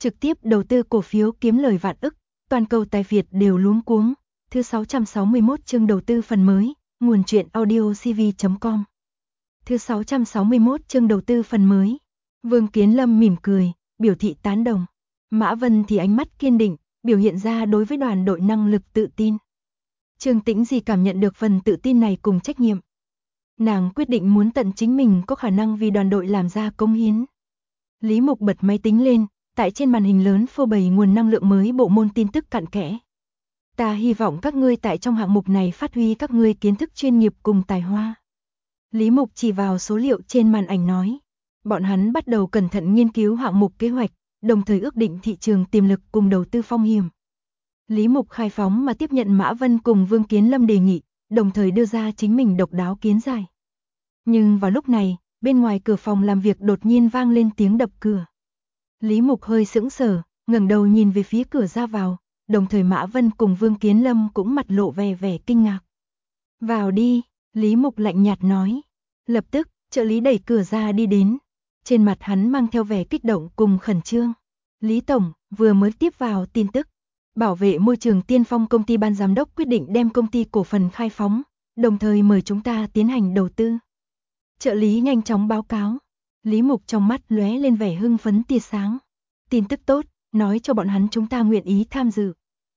trực tiếp đầu tư cổ phiếu kiếm lời vạn ức, toàn cầu tài Việt đều luống cuống. Thứ 661 chương đầu tư phần mới, nguồn truyện audio cv.com. Thứ 661 chương đầu tư phần mới. Vương Kiến Lâm mỉm cười, biểu thị tán đồng. Mã Vân thì ánh mắt kiên định, biểu hiện ra đối với đoàn đội năng lực tự tin. Trương Tĩnh Di cảm nhận được phần tự tin này cùng trách nhiệm. Nàng quyết định muốn tận chính mình có khả năng vì đoàn đội làm ra công hiến. Lý Mục bật máy tính lên, tại trên màn hình lớn phô bày nguồn năng lượng mới bộ môn tin tức cặn kẽ. Ta hy vọng các ngươi tại trong hạng mục này phát huy các ngươi kiến thức chuyên nghiệp cùng tài hoa. Lý Mục chỉ vào số liệu trên màn ảnh nói. Bọn hắn bắt đầu cẩn thận nghiên cứu hạng mục kế hoạch, đồng thời ước định thị trường tiềm lực cùng đầu tư phong hiểm. Lý Mục khai phóng mà tiếp nhận Mã Vân cùng Vương Kiến Lâm đề nghị, đồng thời đưa ra chính mình độc đáo kiến giải. Nhưng vào lúc này, bên ngoài cửa phòng làm việc đột nhiên vang lên tiếng đập cửa. Lý Mục hơi sững sờ, ngẩng đầu nhìn về phía cửa ra vào, đồng thời Mã Vân cùng Vương Kiến Lâm cũng mặt lộ vẻ kinh ngạc. Vào đi, Lý Mục lạnh nhạt nói. Lập tức, trợ lý đẩy cửa ra đi đến. Trên mặt hắn mang theo vẻ kích động cùng khẩn trương. Lý Tổng, vừa mới tiếp vào tin tức. Bảo vệ môi trường Tiên Phong công ty ban giám đốc quyết định đem công ty cổ phần khai phóng, đồng thời mời chúng ta tiến hành đầu tư. Trợ lý nhanh chóng báo cáo. Lý Mục trong mắt lóe lên vẻ hưng phấn tia sáng. Tin tức tốt, nói cho bọn hắn chúng ta nguyện ý tham dự.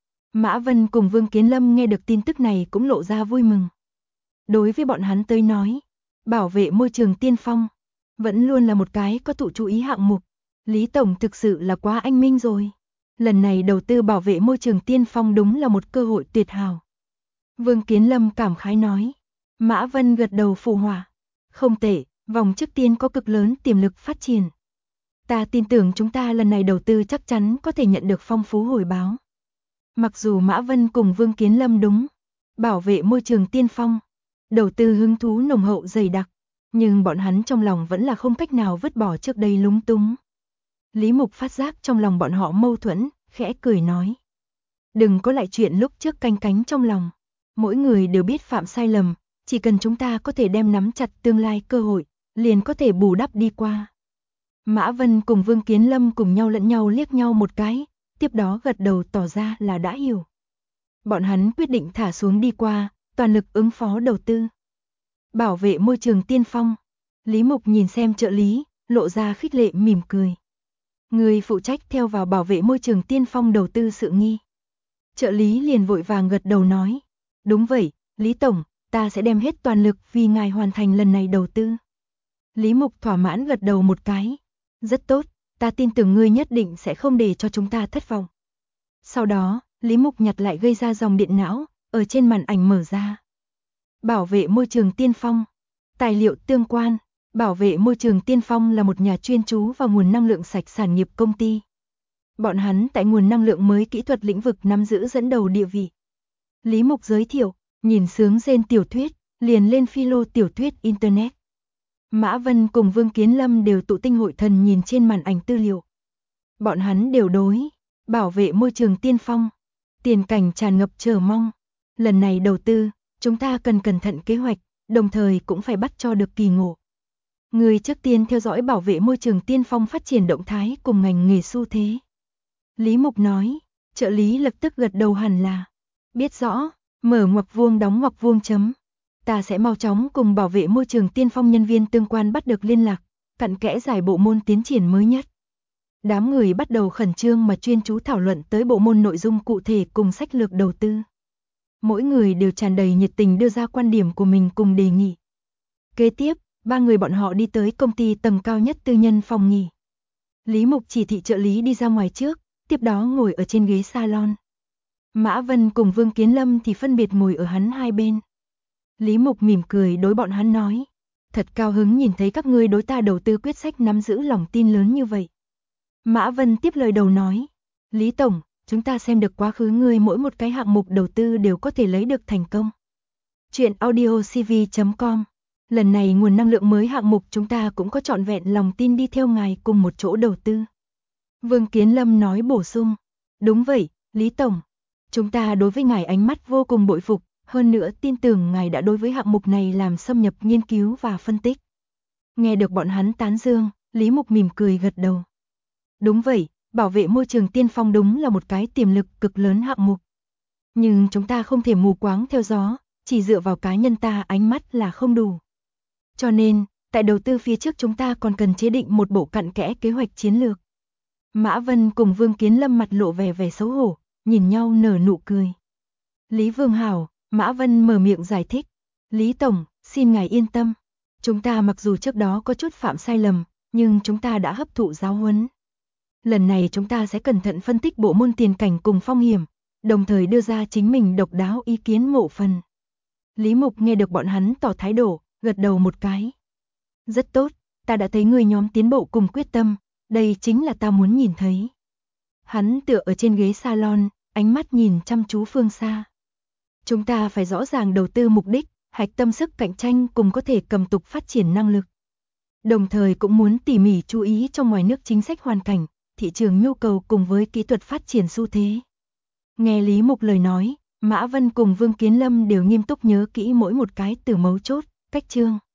Mã Vân cùng Vương Kiến Lâm nghe được tin tức này cũng lộ ra vui mừng. Đối với bọn hắn tới nói, bảo vệ môi trường Tiên Phong vẫn luôn là một cái có thụ chú ý hạng mục. Lý Tổng thực sự là quá anh minh rồi. Lần này đầu tư bảo vệ môi trường Tiên Phong đúng là một cơ hội tuyệt hảo. Vương Kiến Lâm cảm khái nói. Mã Vân gật đầu phụ họa. Không tệ, vòng trước tiên có cực lớn tiềm lực phát triển. Ta tin tưởng chúng ta lần này đầu tư chắc chắn có thể nhận được phong phú hồi báo. Mặc dù Mã Vân cùng Vương Kiến Lâm đúng, bảo vệ môi trường Tiên Phong, đầu tư hứng thú nồng hậu dày đặc, nhưng bọn hắn trong lòng vẫn là không cách nào vứt bỏ trước đây lúng túng. Lý Mục phát giác trong lòng bọn họ mâu thuẫn, khẽ cười nói. Đừng có lại chuyện lúc trước canh cánh trong lòng. Mỗi người đều biết phạm sai lầm, chỉ cần chúng ta có thể đem nắm chặt tương lai cơ hội, liền có thể bù đắp đi qua. Mã Vân cùng Vương Kiến Lâm cùng nhau lẫn nhau liếc nhau một cái, tiếp đó gật đầu tỏ ra là đã hiểu. Bọn hắn quyết định thả xuống đi qua, toàn lực ứng phó đầu tư. Bảo vệ môi trường Tiên Phong. Lý Mục nhìn xem trợ lý, lộ ra khích lệ mỉm cười. Người phụ trách theo vào bảo vệ môi trường Tiên Phong đầu tư sự nghi. Trợ lý liền vội vàng gật đầu nói. Đúng vậy, Lý Tổng, ta sẽ đem hết toàn lực vì ngài hoàn thành lần này đầu tư. Lý Mục thỏa mãn gật đầu một cái. Rất tốt, ta tin tưởng ngươi nhất định sẽ không để cho chúng ta thất vọng. Sau đó, Lý Mục nhặt lại gây ra dòng điện não, ở trên màn ảnh mở ra. Bảo vệ môi trường Tiên Phong. Tài liệu tương quan. Bảo vệ môi trường Tiên Phong là một nhà chuyên chú vào nguồn năng lượng sạch sản nghiệp công ty. Bọn hắn tại nguồn năng lượng mới kỹ thuật lĩnh vực nắm giữ dẫn đầu địa vị. Lý Mục giới thiệu, nhìn sướng rên tiểu thuyết, liền lên philo tiểu thuyết Internet. Mã Vân cùng Vương Kiến Lâm đều tụ tinh hội thần nhìn trên màn ảnh tư liệu. Bọn hắn đều đối, bảo vệ môi trường Tiên Phong. Tiền cảnh tràn ngập chờ mong. Lần này đầu tư, chúng ta cần cẩn thận kế hoạch, đồng thời cũng phải bắt cho được kỳ ngộ. Người trước tiên theo dõi bảo vệ môi trường Tiên Phong phát triển động thái cùng ngành nghề xu thế. Lý Mục nói, trợ lý lập tức gật đầu hẳn là. Biết rõ, mở ngoặc vuông đóng ngoặc vuông chấm. Ta sẽ mau chóng cùng bảo vệ môi trường Tiên Phong nhân viên tương quan bắt được liên lạc, cặn kẽ giải bộ môn tiến triển mới nhất. Đám người bắt đầu khẩn trương mà chuyên chú thảo luận tới bộ môn nội dung cụ thể cùng sách lược đầu tư. Mỗi người đều tràn đầy nhiệt tình đưa ra quan điểm của mình cùng đề nghị. Kế tiếp, ba người bọn họ đi tới công ty tầng cao nhất tư nhân phòng nghỉ. Lý Mục chỉ thị trợ lý đi ra ngoài trước, tiếp đó ngồi ở trên ghế salon. Mã Vân cùng Vương Kiến Lâm thì phân biệt ngồi ở hắn hai bên. Lý Mục mỉm cười đối bọn hắn nói. Thật cao hứng nhìn thấy các ngươi đối ta đầu tư quyết sách nắm giữ lòng tin lớn như vậy. Mã Vân tiếp lời đầu nói. Lý Tổng, chúng ta xem được quá khứ ngươi mỗi một cái hạng mục đầu tư đều có thể lấy được thành công. Chuyện audio cv.com. Lần này nguồn năng lượng mới hạng mục chúng ta cũng có trọn vẹn lòng tin đi theo ngài cùng một chỗ đầu tư. Vương Kiến Lâm nói bổ sung. Đúng vậy, Lý Tổng. Chúng ta đối với ngài ánh mắt vô cùng bội phục, hơn nữa tin tưởng ngài đã đối với hạng mục này làm xâm nhập nghiên cứu và phân tích. Nghe được bọn hắn tán dương, Lý Mục mỉm cười gật đầu. Đúng vậy, Bảo vệ môi trường tiên phong đúng là một cái tiềm lực cực lớn hạng mục. Nhưng chúng ta không thể mù quáng theo gió, chỉ dựa vào cá nhân ta ánh mắt là không đủ. Cho nên, tại đầu tư phía trước chúng ta còn cần chế định một bộ cặn kẽ kế hoạch chiến lược. Mã Vân cùng Vương Kiến Lâm mặt lộ vẻ xấu hổ, nhìn nhau nở nụ cười. Lý Vương Hảo, Mã Vân mở miệng giải thích. Lý Tổng, xin ngài yên tâm. Chúng ta mặc dù trước đó có chút phạm sai lầm, nhưng chúng ta đã hấp thụ giáo huấn. Lần này chúng ta sẽ cẩn thận phân tích bộ môn tiền cảnh cùng phong hiểm, đồng thời đưa ra chính mình độc đáo ý kiến ngộ phần. Lý Mục nghe được bọn hắn tỏ thái độ, gật đầu một cái. Rất tốt, ta đã thấy người nhóm tiến bộ cùng quyết tâm, đây chính là ta muốn nhìn thấy. Hắn tựa ở trên ghế salon, ánh mắt nhìn chăm chú phương xa. Chúng ta phải rõ ràng đầu tư mục đích, hạch tâm sức cạnh tranh cùng có thể cầm tục phát triển năng lực. Đồng thời cũng muốn tỉ mỉ chú ý trong ngoài nước chính sách hoàn cảnh, thị trường nhu cầu cùng với kỹ thuật phát triển xu thế. Nghe Lý Mục lời nói, Mã Vân cùng Vương Kiến Lâm đều nghiêm túc nhớ kỹ mỗi một cái từ mấu chốt, cách chương.